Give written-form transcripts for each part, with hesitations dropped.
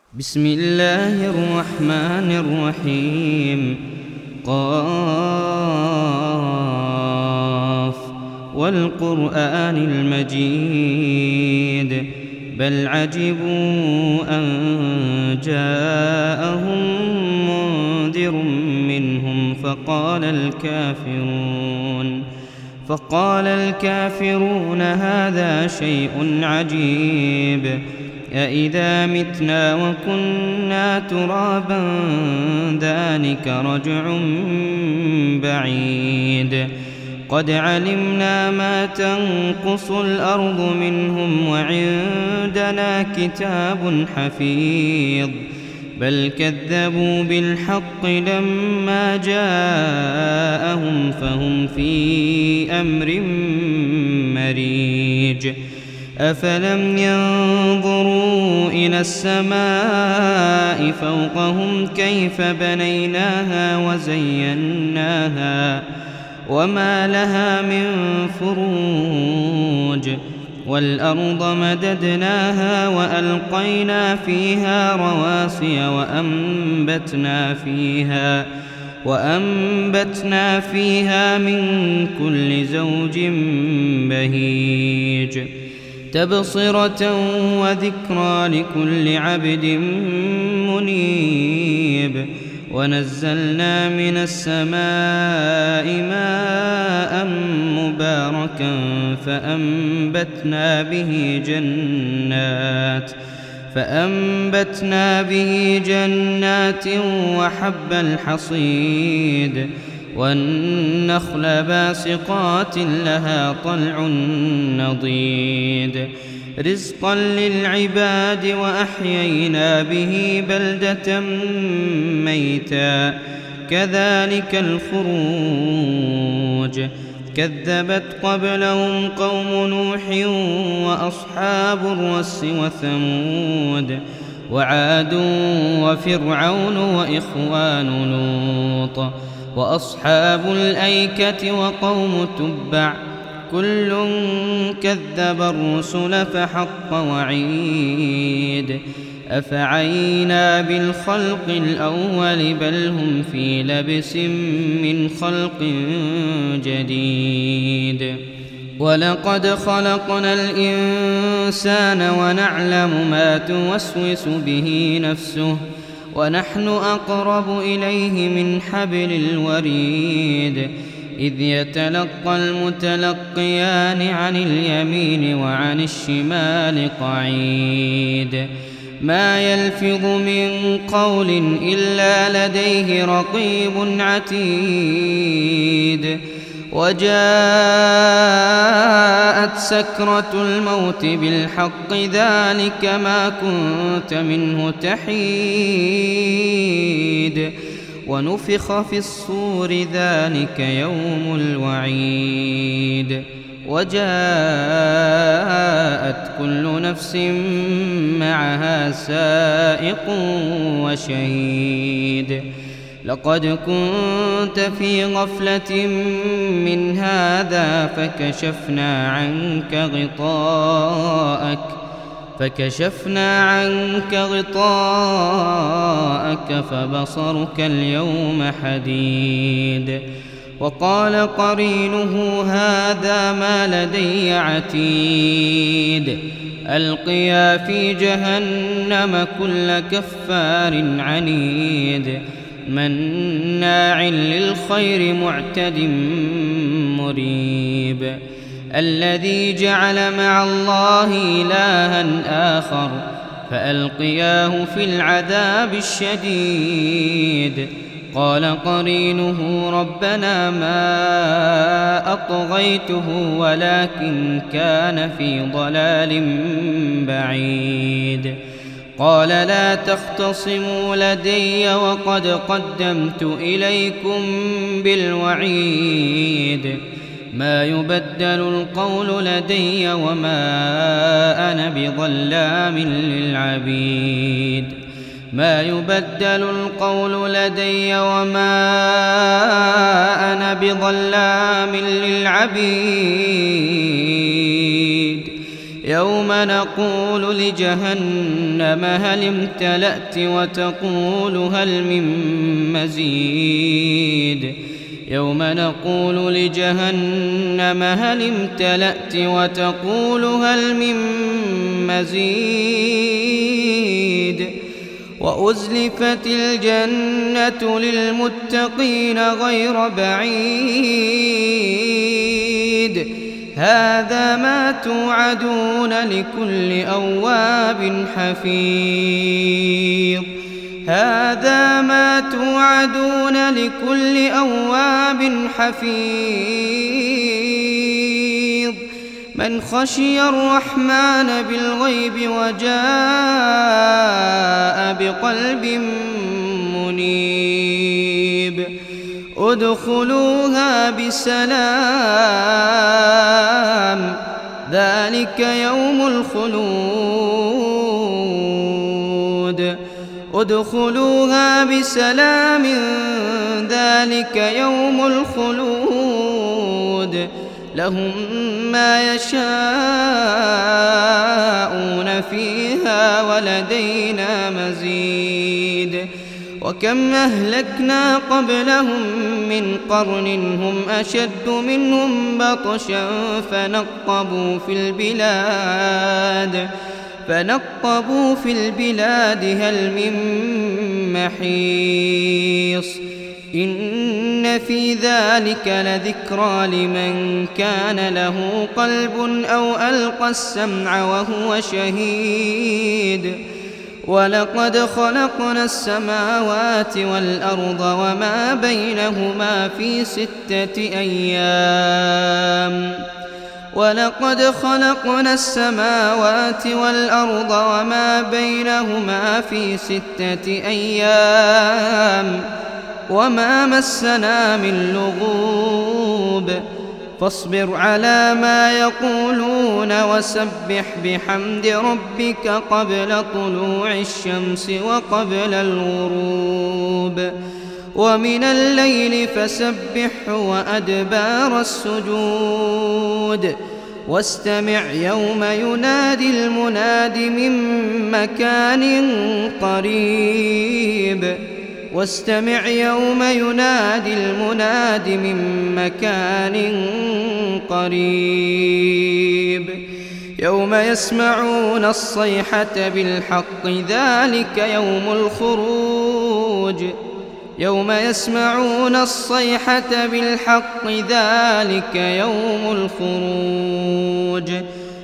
بسم الله الرحمن الرحيم. قاف والقرآن المجيد بل عجبوا أن جاءهم منذر منهم فقال الكافرون هذا شيء عجيب أإذا متنا وكنا ترابا ذلك رجع بعيد قد علمنا ما تنقص الأرض منهم وعندنا كتاب حفيظ بل كذبوا بالحق لما جاءهم فهم في أمر مريج أفلم ينظروا إلى السماء فوقهم كيف بنيناها وزيناها وما لها من فروج والأرض مددناها وألقينا فيها رواسي وأنبتنا فيها من كل زوج بهيج تبصرة وذكرى لكل عبد منيب ونزلنا من السماء ماء مباركا فأنبتنا به جنات وحب الحصيد والنخل باسقات لها طلع نضيد رزقا للعباد وأحيينا به بلدة ميتا كذلك الخروج كذبت قبلهم قوم نوح وأصحاب الرس وثمود وعاد وفرعون وإخوان لوط وأصحاب الأيكة وقوم تبع كل كذب الرسل فحق وعيد أفعينا بالخلق الأول بل هم في لبس من خلق جديد ولقد خلقنا الإنسان ونعلم ما توسوس به نفسه ونحن أقرب إليه من حبل الوريد إذ يتلقى المتلقيان عن اليمين وعن الشمال قعيد ما يلفظ من قول إلا لديه رقيب عتيد وجاءت سكرة الموت بالحق ذلك ما كنت منه تحيد ونفخ في الصور ذلك يوم الوعيد وجاءت كل نفس معها سائق وشهيد لقد كنت في غفلة من هذا فكشفنا عنك غطاءك فبصرك اليوم حديد وقال قرينه هذا ما لدي عتيد ألقيا في جهنم كل كفار عنيد مناع للخير معتد مريب الذي جعل مع الله إلها آخر فألقياه في العذاب الشديد قال قرينه ربنا ما أطغيته ولكن كان في ضلال بعيد قال لا تختصموا لدي وقد قدمت إليكم بالوعيد ما يبدل القول لدي وما أنا بظلام للعبيد يوم نقول لجهنم هل امتلأت وتقول هل من مزيد يوم نقول لجهنم هل امتلأت وتقول هل من مزيد وأزلفت الجنة للمتقين غير بعيد هذا ما توعدون لكل أواب حفيظ هذا ما توعدون لكل أواب حفيظ من خشي الرحمن بالغيب وجاء بقلب منيب ادخلوها بسلام ذلك يوم الخلود ادخلوها بسلام ذلك يوم الخلود لهم ما يشاءون فيها ولدينا مزيد وكم أهلكنا قبلهم من قرن هم أشد منهم بطشا فنقبوا في البلاد هل من محيص إن في ذلك لذكرى لمن كان له قلب أو ألقى السمع وهو شهيد ولقد خلقنا السماوات والأرض وما بينهما في 6 أيام ولقد خلقنا السماوات والأرض وما بينهما في 6 أيام وما مسنا من لغوب فاصبر على ما يقولون وسبح بحمد ربك قبل طلوع الشمس وقبل الغروب ومن الليل فسبحه وأدبار السجود واستمع يوم ينادي المناد من مكان قريب واستمع يوم ينادي المناد من مكان قريب يوم يسمعون الصيحة بالحق ذلك يوم الخروج يوم يسمعون الصيحة بالحق ذلك يوم الخروج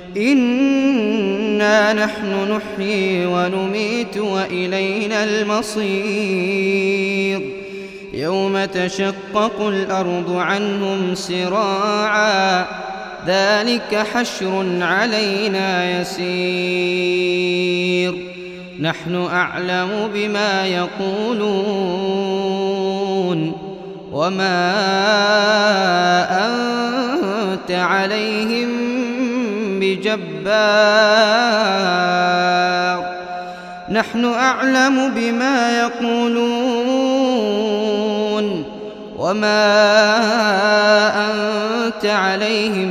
إنا نحن نحيي ونميت وإلينا المصير يوم تشقق الأرض عنهم سراعا ذلك حشر علينا يسير نحن أعلم بما يقولون وما أنت عليهم بجبار نحن أعلم بما يقولون وما أنت عليهم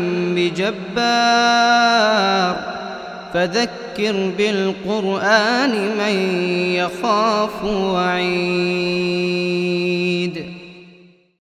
بجبار فذكر بالقرآن من يخاف وعيد